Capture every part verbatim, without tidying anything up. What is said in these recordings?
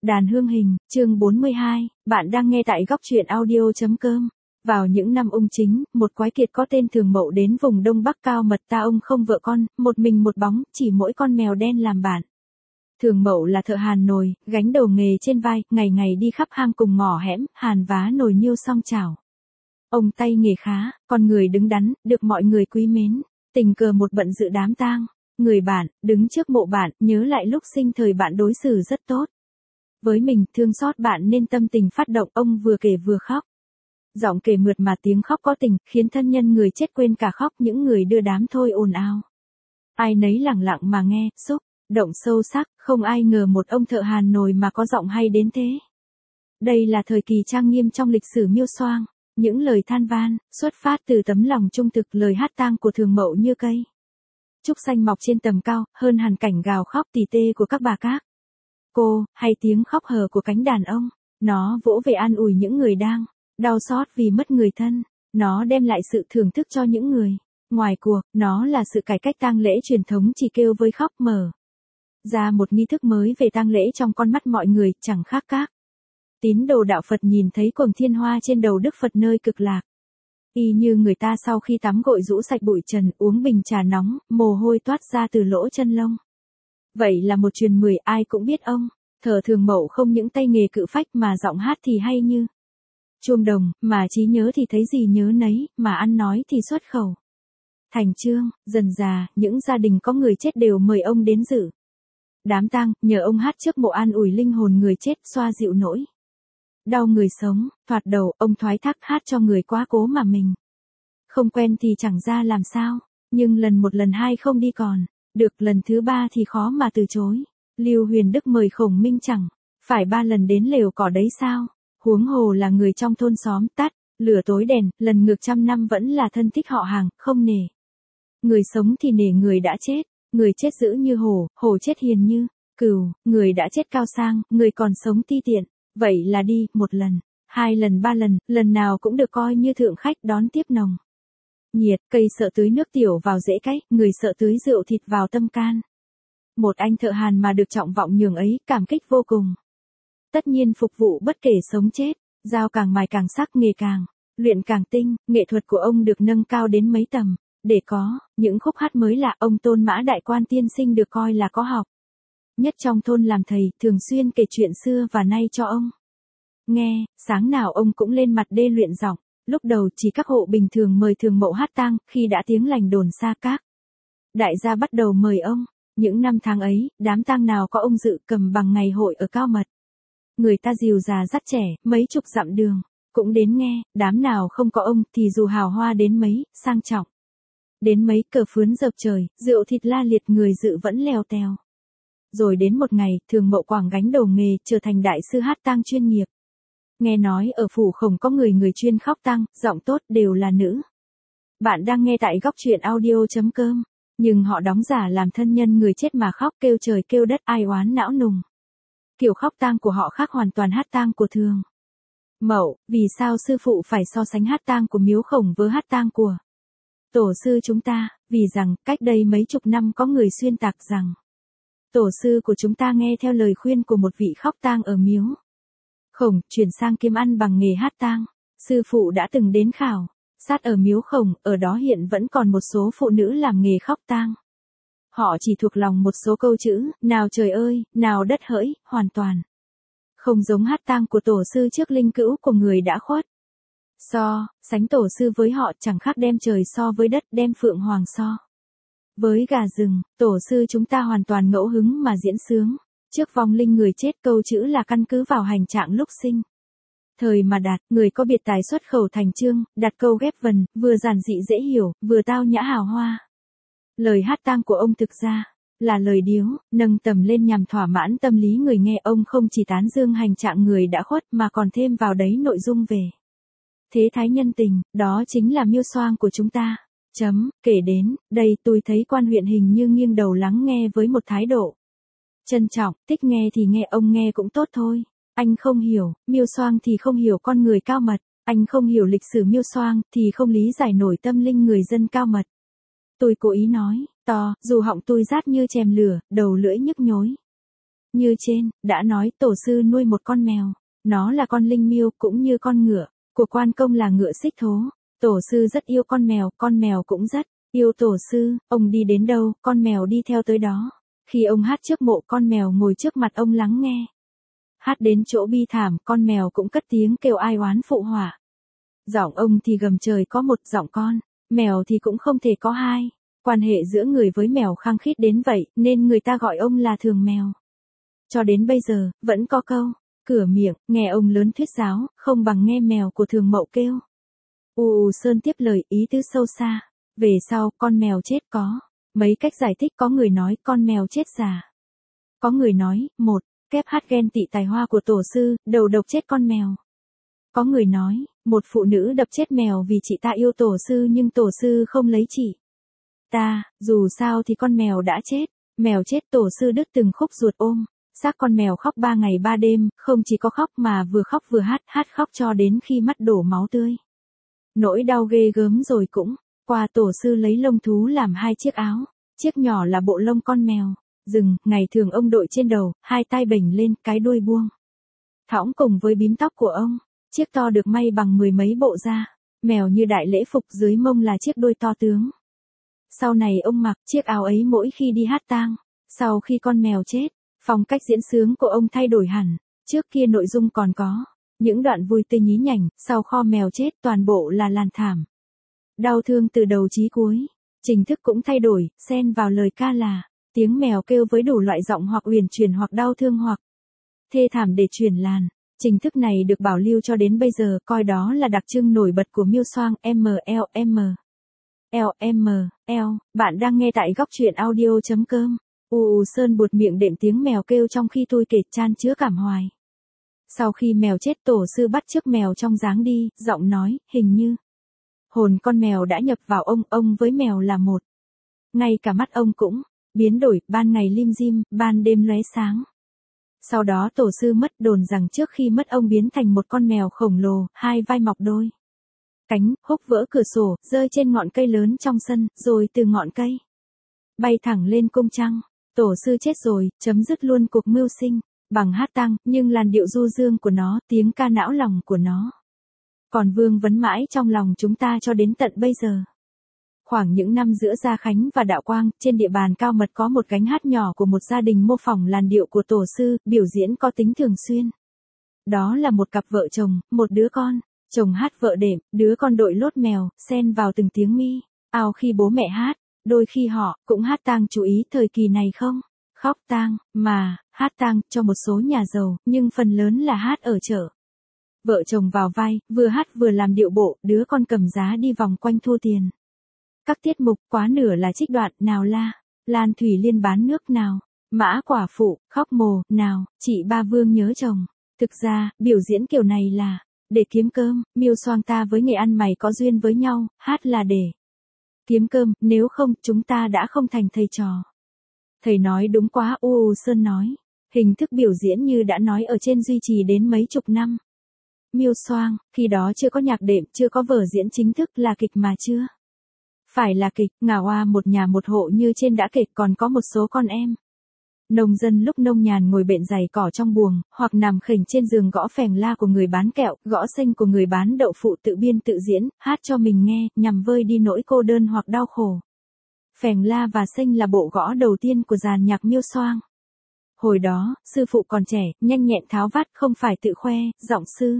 Đàn hương hình, chương bốn mươi hai, bạn đang nghe tại góc truyện audio chấm com. Vào những năm Ung Chính, một quái kiệt có tên Thường Mậu đến vùng Đông Bắc cao mật ta ông không vợ con, một mình một bóng, chỉ mỗi con mèo đen làm bạn. Thường Mậu là thợ hàn nồi, gánh đầu nghề trên vai, ngày ngày đi khắp hang cùng ngõ hẻm, hàn vá nồi niêu song chảo. Ông tay nghề khá, con người đứng đắn, được mọi người quý mến, tình cờ một bận dự đám tang. Người bạn, đứng trước mộ bạn, nhớ lại lúc sinh thời bạn đối xử rất tốt. Với mình, thương xót bạn nên tâm tình phát động, ông vừa kể vừa khóc. Giọng kể mượt mà tiếng khóc có tình, khiến thân nhân người chết quên cả khóc, những người đưa đám thôi ồn ào. Ai nấy lặng lặng mà nghe, xúc, động sâu sắc, không ai ngờ một ông thợ hàn nồi mà có giọng hay đến thế. Đây là thời kỳ trang nghiêm trong lịch sử Miêu Soang, những lời than van, xuất phát từ tấm lòng trung thực, lời hát tang của Thường Mậu như cây trúc xanh mọc trên tầm cao, hơn hẳn cảnh gào khóc tỉ tê của các bà các cô, hay tiếng khóc hờ của cánh đàn ông. Nó vỗ về an ủi những người đang đau xót vì mất người thân. Nó đem lại sự thưởng thức cho những người ngoài cuộc. Nó là sự cải cách tang lễ truyền thống chỉ kêu với khóc, mở ra một nghi thức mới về tang lễ trong con mắt mọi người, chẳng khác các tín đồ đạo Phật nhìn thấy cuồng thiên hoa trên đầu Đức Phật nơi cực lạc. Y như người ta sau khi tắm gội rũ sạch bụi trần, uống bình trà nóng, mồ hôi toát ra từ lỗ chân lông. Vậy là một truyền mười, ai cũng biết ông thợ Thường Mậu không những tay nghề cự phách mà giọng hát thì hay như chuông đồng, mà trí nhớ thì thấy gì nhớ nấy, mà ăn nói thì xuất khẩu thành chương. Dần dà, những gia đình có người chết đều mời ông đến dự đám tang, nhờ ông hát trước mộ an ủi linh hồn người chết, xoa dịu nỗi đau người sống. Thoạt đầu, ông thoái thác hát cho người quá cố mà mình không quen thì chẳng ra làm sao, nhưng lần một lần hai không đi còn được, lần thứ ba thì khó mà từ chối. Lưu Huyền Đức mời Khổng Minh chẳng phải ba lần đến lều cỏ đấy sao, huống hồ là người trong thôn xóm, tắt lửa tối đèn, lần ngược trăm năm vẫn là thân thích họ hàng, không nể người sống thì nể người đã chết. Người chết dữ như hổ, hổ chết hiền như cừu, người đã chết cao sang, người còn sống ti tiện. Vậy là đi, một lần, hai lần, ba lần, lần nào cũng được coi như thượng khách đón tiếp nồng nhiệt. Cây sợ tưới nước tiểu vào rễ cách, người sợ tưới rượu thịt vào tâm can. Một anh thợ hàn mà được trọng vọng nhường ấy, cảm kích vô cùng. Tất nhiên phục vụ bất kể sống chết, dao càng mài càng sắc, nghề càng luyện càng tinh, nghệ thuật của ông được nâng cao đến mấy tầm. Để có những khúc hát mới lạ, ông Tôn Mã Đại Quan tiên sinh được coi là có học nhất trong thôn làm thầy, thường xuyên kể chuyện xưa và nay cho ông nghe. Sáng nào ông cũng lên mặt đê luyện giọng. Lúc đầu chỉ các hộ bình thường mời Thường Mậu hát tang, khi đã tiếng lành đồn xa, các đại gia bắt đầu mời ông. Những năm tháng ấy, đám tang nào có ông dự, cầm bằng ngày hội ở cao mật. Người ta dìu già dắt trẻ, mấy chục dặm đường cũng đến nghe. Đám nào không có ông thì dù hào hoa đến mấy, sang trọng đến mấy, cờ phướn dợp trời, rượu thịt la liệt, người dự vẫn lèo tèo. Rồi đến một ngày, Thường Mậu quàng gánh đầu nghề, trở thành đại sư hát tang chuyên nghiệp. Nghe nói ở phủ Khổng có người người chuyên khóc tang, giọng tốt, đều là nữ. Bạn đang nghe tại góc truyện audio chấm com. Nhưng họ đóng giả làm thân nhân người chết mà khóc, kêu trời kêu đất, ai oán não nùng. Kiểu khóc tang của họ khác hoàn toàn hát tang của Thường Mậu. Vì sao sư phụ phải so sánh hát tang của miếu Khổng với hát tang của tổ sư chúng ta? Vì rằng, cách đây mấy chục năm có người xuyên tạc rằng tổ sư của chúng ta nghe theo lời khuyên của một vị khóc tang ở miếu Khổng, chuyển sang kiếm ăn bằng nghề hát tang. Sư phụ đã từng đến khảo sát ở miếu Khổng, ở đó hiện vẫn còn một số phụ nữ làm nghề khóc tang. Họ chỉ thuộc lòng một số câu chữ, nào trời ơi, nào đất hỡi, hoàn toàn không giống hát tang của tổ sư trước linh cữu của người đã khuất. So sánh tổ sư với họ chẳng khác đem trời so với đất, đem phượng hoàng so với gà rừng. Tổ sư chúng ta hoàn toàn ngẫu hứng mà diễn sướng trước vong linh người chết, câu chữ là căn cứ vào hành trạng lúc sinh thời mà đạt. Người có biệt tài xuất khẩu thành chương, đặt câu ghép vần, vừa giản dị dễ hiểu, vừa tao nhã hào hoa. Lời hát tang của ông thực ra là lời điếu, nâng tầm lên nhằm thỏa mãn tâm lý người nghe. Ông không chỉ tán dương hành trạng người đã khuất mà còn thêm vào đấy nội dung về thế thái nhân tình, đó chính là Miêu Soang của chúng ta. Chấm, kể đến đây tôi thấy quan huyện hình như nghiêng đầu lắng nghe với một thái độ trân trọng. Thích nghe thì nghe, ông nghe cũng tốt thôi. Anh không hiểu Miêu Soang thì không hiểu con người cao mật. Anh không hiểu lịch sử Miêu Soang thì không lý giải nổi tâm linh người dân cao mật. Tôi cố ý nói to, dù họng tôi rát như chèm lửa, đầu lưỡi nhức nhối. Như trên, đã nói tổ sư nuôi một con mèo. Nó là con linh miêu cũng như con ngựa. Của quan công là ngựa xích thố. Tổ sư rất yêu con mèo, con mèo cũng rất yêu tổ sư. Ông đi đến đâu, con mèo đi theo tới đó. Khi ông hát trước mộ, con mèo ngồi trước mặt ông lắng nghe. Hát đến chỗ bi thảm, con mèo cũng cất tiếng kêu ai oán phụ họa. Giọng ông thì gầm trời có một, giọng con mèo thì cũng không thể có hai. Quan hệ giữa người với mèo khăng khít đến vậy, nên người ta gọi ông là thường mèo. Cho đến bây giờ, vẫn có câu, cửa miệng, nghe ông lớn thuyết giáo, không bằng nghe mèo của thường mậu kêu. U U Sơn tiếp lời, ý tứ sâu xa. Về sau, con mèo chết có mấy cách giải thích, có người nói con mèo chết già. Có người nói, một, kép hát ghen tị tài hoa của tổ sư, đầu độc chết con mèo. Có người nói, một phụ nữ đập chết mèo vì chị ta yêu tổ sư nhưng tổ sư không lấy chị ta, dù sao thì con mèo đã chết. Mèo chết tổ sư đứt từng khúc ruột ôm. Xác con mèo khóc ba ngày ba đêm, không chỉ có khóc mà vừa khóc vừa hát, hát khóc cho đến khi mắt đổ máu tươi. Nỗi đau ghê gớm rồi cũng qua, tổ sư lấy lông thú làm hai chiếc áo. Chiếc nhỏ là bộ lông con mèo rừng, ngày thường ông đội trên đầu, hai tai bềnh lên, cái đuôi buông thõng cùng với bím tóc của ông. Chiếc to được may bằng mười mấy bộ da mèo như đại lễ phục, dưới mông là chiếc đuôi to tướng. Sau này ông mặc chiếc áo ấy mỗi khi đi hát tang. Sau khi con mèo chết, phong cách diễn sướng của ông thay đổi hẳn. Trước kia nội dung còn có những đoạn vui tươi nhí nhảnh, sau kho mèo chết toàn bộ là làn thảm đau thương từ đầu chí cuối. Trình thức cũng thay đổi, xen vào lời ca là tiếng mèo kêu với đủ loại giọng, hoặc uyển chuyển hoặc đau thương hoặc thê thảm để truyền làn. Trình thức này được bảo lưu cho đến bây giờ, coi đó là đặc trưng nổi bật của Miêu Soang. M L M L M L. Bạn đang nghe tại góc truyện audio chấm com. U U Sơn buột miệng đệm tiếng mèo kêu trong khi tôi kể, chan chứa cảm hoài. Sau khi mèo chết, tổ sư bắt chước mèo trong dáng đi, giọng nói, hình như hồn con mèo đã nhập vào ông, ông với mèo là một. Ngay cả mắt ông cũng biến đổi, ban ngày lim dim, ban đêm lóe sáng. Sau đó tổ sư mất, đồn rằng trước khi mất ông biến thành một con mèo khổng lồ, hai vai mọc đôi cánh, húc vỡ cửa sổ, rơi trên ngọn cây lớn trong sân, rồi từ ngọn cây bay thẳng lên cung trăng. Tổ sư chết rồi, chấm dứt luôn cuộc mưu sinh bằng hát tang, nhưng làn điệu du dương của nó, tiếng ca não lòng của nó còn vương vấn mãi trong lòng chúng ta cho đến tận bây giờ. Khoảng những năm giữa Gia Khánh và Đạo Quang, trên địa bàn Cao Mật có một gánh hát nhỏ của một gia đình mô phỏng làn điệu của tổ sư, biểu diễn có tính thường xuyên. Đó là một cặp vợ chồng, một đứa con, chồng hát vợ đệm, đứa con đội lốt mèo, xen vào từng tiếng mi ao khi bố mẹ hát. Đôi khi họ cũng hát tang, chú ý thời kỳ này không khóc tang, mà hát tang cho một số nhà giàu, nhưng phần lớn là hát ở chợ. Vợ chồng vào vai, vừa hát vừa làm điệu bộ, đứa con cầm giá đi vòng quanh thu tiền. Các tiết mục quá nửa là trích đoạn, nào la Lan Thủy Liên bán nước, nào Mã Quả Phụ khóc mồ, nào chị Ba Vương nhớ chồng. Thực ra, biểu diễn kiểu này là để kiếm cơm. Miêu Soang ta với nghề ăn mày có duyên với nhau, hát là để kiếm cơm, nếu không, chúng ta đã không thành thầy trò. Thầy nói đúng quá, U U Sơn nói. Hình thức biểu diễn như đã nói ở trên duy trì đến mấy chục năm. Miêu Soang, khi đó chưa có nhạc đệm, chưa có vở diễn chính thức, là kịch mà chưa phải là kịch. Ngà Oa một nhà một hộ như trên đã kể, còn có một số con em nông dân lúc nông nhàn ngồi bện giày cỏ trong buồng, hoặc nằm khểnh trên giường gõ phèng la của người bán kẹo, gõ xanh của người bán đậu phụ, tự biên tự diễn, hát cho mình nghe, nhằm vơi đi nỗi cô đơn hoặc đau khổ. Phèng la và xanh là bộ gõ đầu tiên của dàn nhạc Miêu Soang. Hồi đó, sư phụ còn trẻ, nhanh nhẹn tháo vát, không phải tự khoe, giọng sư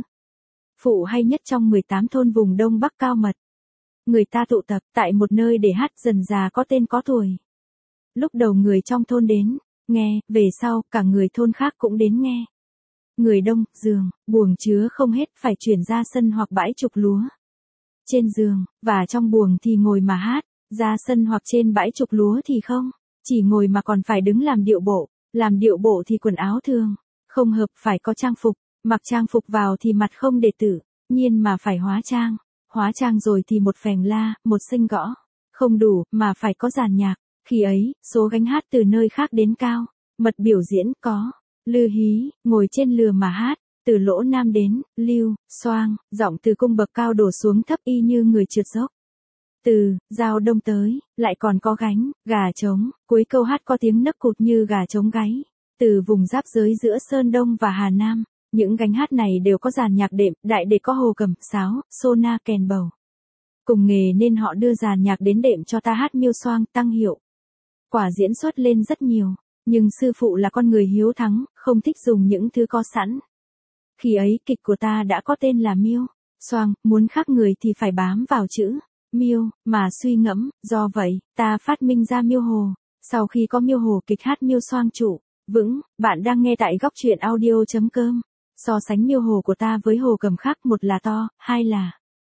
phụ hay nhất trong mười tám thôn vùng Đông Bắc Cao Mật. Người ta tụ tập tại một nơi để hát, dần già có tên có tuổi. Lúc đầu người trong thôn đến nghe, về sau cả người thôn khác cũng đến nghe. Người đông, giường, buồng chứa không hết, phải chuyển ra sân hoặc bãi trục lúa. Trên giường, và trong buồng thì ngồi mà hát, ra sân hoặc trên bãi trục lúa thì không, chỉ ngồi mà còn phải đứng làm điệu bộ. Làm điệu bộ thì quần áo thường không hợp, phải có trang phục, mặc trang phục vào thì mặt không để tự nhiên mà phải hóa trang. Hóa trang rồi thì một phèng la, một xanh gõ không đủ, mà phải có dàn nhạc. Khi ấy, số gánh hát từ nơi khác đến Cao Mật biểu diễn có Lư Hí, ngồi trên lừa mà hát. Từ Lỗ Nam đến Lưu Soang, giọng từ cung bậc cao đổ xuống thấp y như người trượt dốc. Từ Giao Đông tới, lại còn có gánh gà trống, cuối câu hát có tiếng nấc cụt như gà trống gáy. Từ vùng giáp giới giữa Sơn Đông và Hà Nam, những gánh hát này đều có dàn nhạc đệm, đại để có hồ cầm, sáo, sona, kèn bầu. Cùng nghề nên họ đưa dàn nhạc đến đệm cho ta hát miêu xoang, tăng hiệu. Quả diễn xuất lên rất nhiều, nhưng sư phụ là con người hiếu thắng, không thích dùng những thứ có sẵn. Khi ấy kịch của ta đã có tên là miêu xoang, muốn khác người thì phải bám vào chữ miêu mà suy ngẫm, do vậy, ta phát minh ra miêu hồ. Sau khi có miêu hồ, kịch hát miêu xoang trụ vững. Bạn đang nghe tại góc truyện audio.com. So sánh miêu hồ của ta với hồ cầm khác, một là to, hai là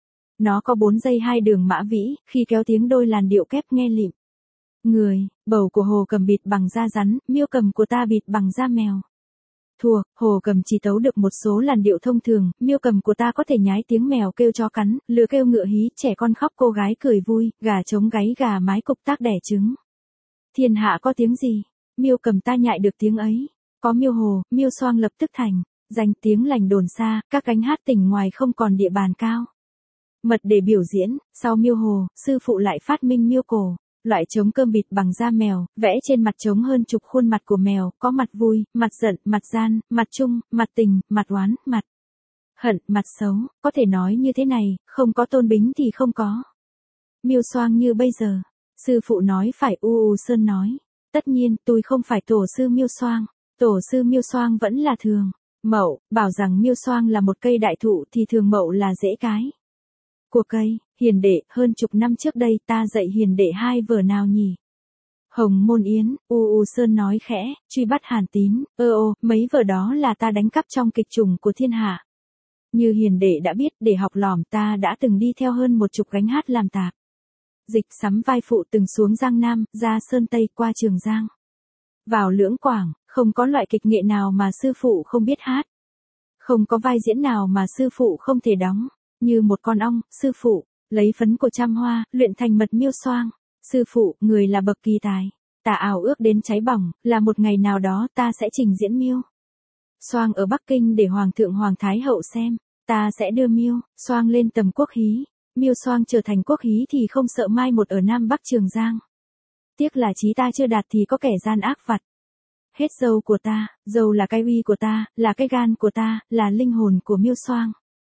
nó có bốn dây hai đường mã vĩ, khi kéo tiếng đôi làn điệu kép nghe lịm người. Bầu của hồ cầm bịt bằng da rắn, miêu cầm của ta bịt bằng da mèo. Thua, hồ cầm chỉ tấu được một số làn điệu thông thường, miêu cầm của ta có thể nhái tiếng mèo kêu chó cắn, lừa kêu ngựa hí, trẻ con khóc cô gái cười vui, gà trống gáy gà mái cục tác đẻ trứng. Thiên hạ có tiếng gì, miêu cầm ta nhại được tiếng ấy. Có miêu hồ, miêu xoang lập tức thành danh tiếng lành đồn xa, các gánh hát tỉnh ngoài không còn địa bàn cao mật để biểu diễn. Sau miêu hồ, sư phụ lại phát minh miêu cổ, loại trống cơm bịt bằng da mèo, vẽ trên mặt trống hơn chục khuôn mặt của mèo, có mặt vui, mặt giận, mặt gian, mặt trung, mặt tình, mặt oán, mặt hận, mặt xấu. Có thể nói như thế này, không có Tôn Bính thì không có miêu xoang như bây giờ. Sư phụ nói phải, u u Sơn nói. Tất nhiên, tôi không phải tổ sư miêu xoang. Tổ sư miêu xoang vẫn là Thường Mậu. Bảo rằng miêu xoang là một cây đại thụ thì Thường Mậu là rễ cái của cây. Hiền đệ, hơn chục năm trước đây ta dạy hiền đệ hai vở nào nhỉ? Hồng Môn Yến, u u Sơn nói khẽ, truy bắt Hàn Tín, ơ ô, mấy vở đó là ta đánh cắp trong kịch trùng của thiên hạ. Như hiền đệ đã biết, để học lỏm ta đã từng đi theo hơn một chục gánh hát làm tạp dịch sắm vai phụ, từng xuống Giang Nam, ra Sơn Tây, qua Trường Giang, vào Lưỡng Quảng. Không có loại kịch nghệ nào mà sư phụ không biết hát. Không có vai diễn nào mà sư phụ không thể đóng. Như một con ong, sư phụ lấy phấn của trăm hoa, luyện thành mật miêu xoang. Sư phụ, người là bậc kỳ tài. Ta ảo ước đến cháy bỏng, là một ngày nào đó ta sẽ trình diễn miêu xoang ở Bắc Kinh để Hoàng thượng Hoàng Thái hậu xem. Ta sẽ đưa miêu xoang lên tầm quốc hí. Miêu xoang trở thành quốc hí thì không sợ mai một ở Nam Bắc Trường Giang. Tiếc là trí ta chưa đạt thì có kẻ gian ác vặt hết dâu của ta. Dâu là cái uy của ta, là cái gan của ta, là linh hồn của miêu xoang.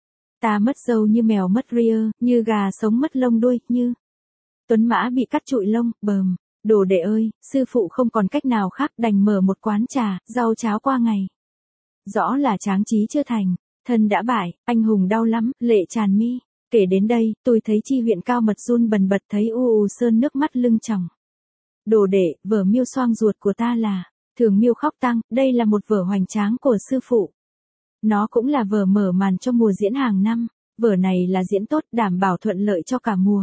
Ta mất dâu như mèo mất ria, như gà sống mất lông đuôi, như tuấn mã bị cắt trụi lông, bờm. Đồ đệ ơi, sư phụ không còn cách nào khác, đành mở một quán trà, rau cháo qua ngày. Rõ là tráng trí chưa thành, thân đã bại, anh hùng đau lắm, lệ tràn mi. Kể đến đây, tôi thấy chi huyện Cao Mật run bần bật, thấy u u Sơn nước mắt lưng tròng. Đồ đệ, vở miêu xoang ruột của ta là Thường Miêu Khóc Tang. Đây là một vở hoành tráng của sư phụ. Nó cũng là vở mở màn cho mùa diễn hàng năm. Vở này là diễn tốt, đảm bảo thuận lợi cho cả mùa.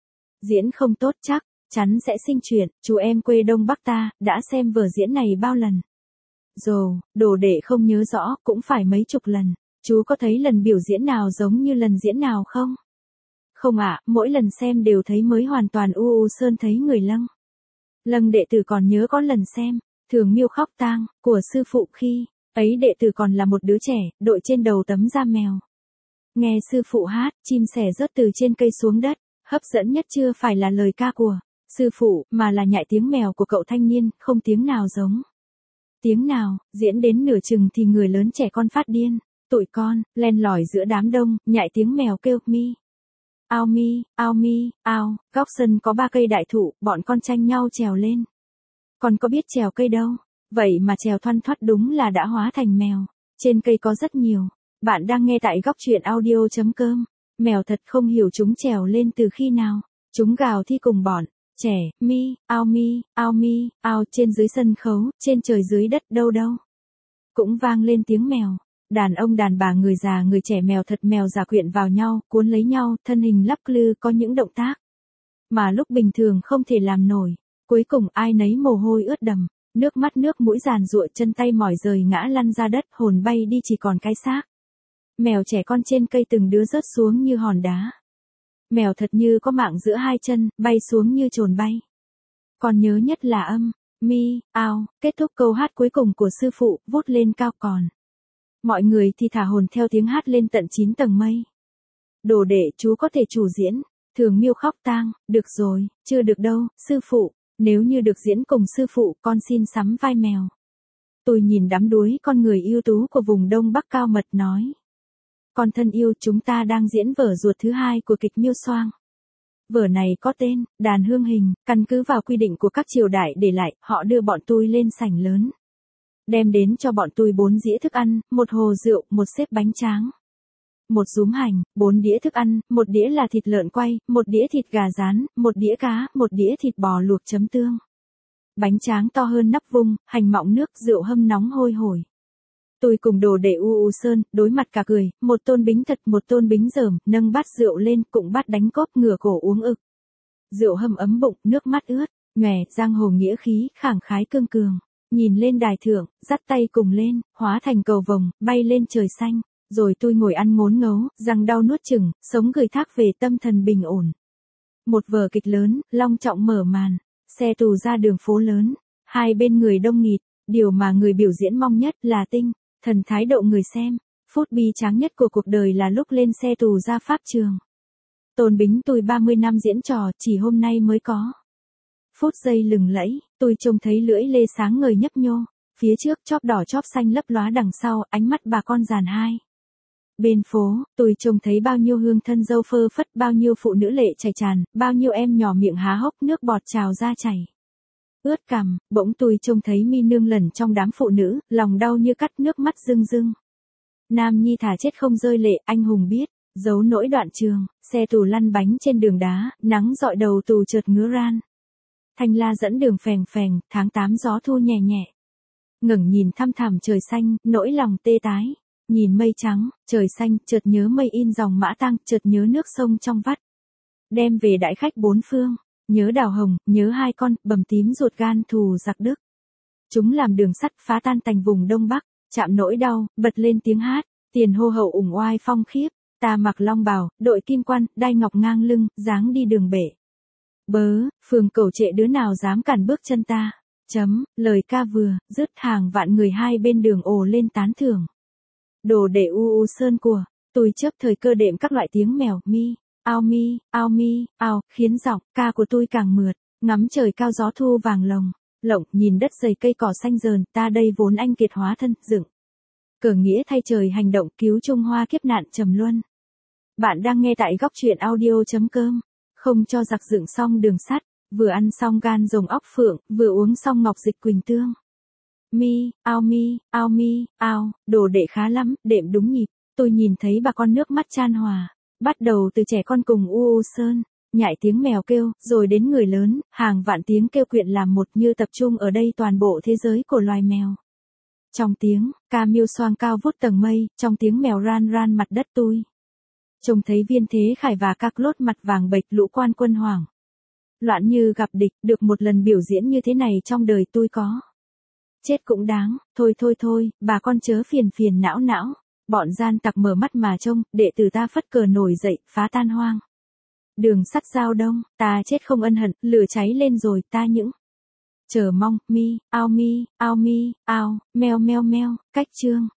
Diễn không tốt chắc chắn sẽ sinh chuyện. Chú em quê Đông Bắc ta đã xem vở diễn này bao lần rồi, đồ đệ không nhớ rõ, cũng phải mấy chục lần. Chú có thấy lần biểu diễn nào giống như lần diễn nào không? Không ạ, mỗi lần xem đều thấy mới hoàn toàn. U u Sơn thấy người lâng lâng. Đệ tử còn nhớ có lần xem Thường Miêu Khóc Tang của sư phụ, khi ấy đệ tử còn là một đứa trẻ, đội trên đầu tấm da mèo. Nghe sư phụ hát, chim sẻ rớt từ trên cây xuống đất. Hấp dẫn nhất chưa phải là lời ca của sư phụ, mà là nhại tiếng mèo của cậu thanh niên, không tiếng nào giống tiếng nào. Diễn đến nửa chừng thì người lớn trẻ con phát điên. Tụi con len lỏi giữa đám đông, nhại tiếng mèo kêu mi ao mi, ao mi, ao. Góc sân có ba cây đại thụ, bọn con tranh nhau trèo lên. Con có biết trèo cây đâu, vậy mà trèo thoăn thoắt đúng là đã hóa thành mèo. Trên cây có rất nhiều. Bạn đang nghe tại góc truyện audio.com. Mèo thật không hiểu chúng trèo lên từ khi nào. Chúng gào thi cùng bọn trẻ, mi, ao mi, ao mi, ao. Trên dưới sân khấu, trên trời dưới đất, đâu đâu cũng vang lên tiếng mèo. Đàn ông đàn bà, người già người trẻ, mèo thật mèo giả quyện vào nhau, cuốn lấy nhau, thân hình lắc lư, có những động tác mà lúc bình thường không thể làm nổi. Cuối cùng ai nấy mồ hôi ướt đầm, nước mắt nước mũi giàn giụa, chân tay mỏi rời ngã lăn ra đất, hồn bay đi chỉ còn cái xác mèo trẻ con trên cây, từng đứa rớt xuống như hòn đá. Mèo thật như có mạng giữa hai chân, bay xuống như chồn bay. Còn nhớ nhất là âm mi, ao, kết thúc câu hát cuối cùng của sư phụ, vút lên cao, còn mọi người thì thả hồn theo tiếng hát lên tận chín tầng mây. Đồ đệ, chú có thể chủ diễn Thường Miêu Khóc Tang. Được rồi, chưa được đâu, sư phụ. Nếu như được diễn cùng sư phụ, con xin sắm vai mèo. Tôi nhìn đắm đuối con người ưu tú của vùng Đông Bắc cao mật nói. Con thân yêu, chúng ta đang diễn vở ruột thứ hai của kịch Miêu Soang. Vở này có tên, Đàn Hương Hình, căn cứ vào quy định của các triều đại để lại, họ đưa bọn tôi lên sảnh lớn. Đem đến cho bọn tôi bốn dĩa thức ăn, một hồ rượu, một xếp bánh tráng. Một dúm hành, bốn đĩa thức ăn, một đĩa là thịt lợn quay, một đĩa thịt gà rán, một đĩa cá, một đĩa thịt bò luộc chấm tương. Bánh tráng to hơn nắp vung, hành mọng nước, rượu hâm nóng hôi hổi. Tôi cùng đồ đệ U U Sơn, đối mặt cả cười, một tôn bính thật, một tôn bính dởm, nâng bát rượu lên, cụng bát đánh cốp ngửa cổ uống ực. Rượu hâm ấm bụng, nước mắt ướt, nhòe, giang hồ nghĩa khí, khẳng khái cương cường. Nhìn lên đài thượng, dắt tay cùng lên, hóa thành cầu vồng, bay lên trời xanh. Rồi tôi ngồi ăn ngốn ngấu, răng đau nuốt chừng, sống gửi thác về tâm thần bình ổn. Một vở kịch lớn, long trọng mở màn, xe tù ra đường phố lớn, hai bên người đông nghịt, điều mà người biểu diễn mong nhất là tinh, thần thái độ người xem, phút bi tráng nhất của cuộc đời là lúc lên xe tù ra pháp trường. Tôn Bính tôi ba mươi năm diễn trò, chỉ hôm nay mới có. Phút giây lừng lẫy, tôi trông thấy lưỡi lê sáng ngời nhấp nhô, phía trước chóp đỏ chóp xanh lấp lóa, đằng sau ánh mắt bà con giàn hai. Bên phố, tôi trông thấy bao nhiêu hương thân dâu phơ phất, bao nhiêu phụ nữ lệ chảy tràn, bao nhiêu em nhỏ miệng há hốc nước bọt trào ra chảy. Ướt cằm, bỗng tôi trông thấy mi nương lẩn trong đám phụ nữ, lòng đau như cắt, nước mắt rưng rưng. Nam nhi thả chết không rơi lệ, anh hùng biết, giấu nỗi đoạn trường, xe tù lăn bánh trên đường đá, nắng dọi đầu tù chợt ngứa ran. Thanh la dẫn đường phèn phèn, tháng tám gió thu nhẹ nhẹ. Ngẩng nhìn thăm thẳm trời xanh, nỗi lòng tê tái. Nhìn mây trắng, trời xanh, chợt nhớ mây in dòng mã tang, chợt nhớ nước sông trong vắt. Đem về đãi khách bốn phương, nhớ đào hồng, nhớ hai con, bầm tím ruột gan thù giặc Đức. Chúng làm đường sắt phá tan tành vùng Đông Bắc, chạm nỗi đau, bật lên tiếng hát, tiền hô hậu ủng oai phong khiếp, ta mặc long bào, đội kim quan, đai ngọc ngang lưng, dáng đi đường bể. Bớ, phường Cẩu Trệ đứa nào dám cản bước chân ta. Chấm, lời ca vừa, dứt hàng vạn người hai bên đường ồ lên tán thưởng. Đồ đệ U U Sơn của, tôi chớp thời cơ đệm các loại tiếng mèo, mi, ao mi, ao mi, ao, khiến giọng ca của tôi càng mượt, ngắm trời cao gió thu vàng lồng, lộng, nhìn đất dày cây cỏ xanh dờn, ta đây vốn anh kiệt hóa thân, dựng. Cờ nghĩa thay trời hành động, cứu Trung Hoa kiếp nạn trầm luân. Bạn đang nghe tại góc truyện audio.com, không cho giặc dựng xong đường sắt, vừa ăn xong gan rồng óc phượng, vừa uống xong ngọc dịch quỳnh tương. Mi, ao mi, ao mi, ao, đồ đệ khá lắm, đệm đúng nhịp, tôi nhìn thấy bà con nước mắt chan hòa, bắt đầu từ trẻ con cùng U U Sơn, nhại tiếng mèo kêu, rồi đến người lớn, hàng vạn tiếng kêu quyện làm một, như tập trung ở đây toàn bộ thế giới của loài mèo. Trong tiếng, ca Miêu Soang cao vút tầng mây, trong tiếng mèo ran ran mặt đất tôi. Trông thấy Viên Thế Khải và các lốt mặt vàng bệch lũ quan quân hoàng. Loạn như gặp địch, được một lần biểu diễn như thế này trong đời tôi có. Chết cũng đáng, thôi thôi thôi, bà con chớ phiền phiền não não, bọn gian tặc mở mắt mà trông, đệ tử ta phất cờ nổi dậy, phá tan hoang. Đường sắt giao đông, ta chết không ân hận, lửa cháy lên rồi, ta những. Chờ mong, mi, ao mi, ao mi, ao, meo meo meo, cách chương.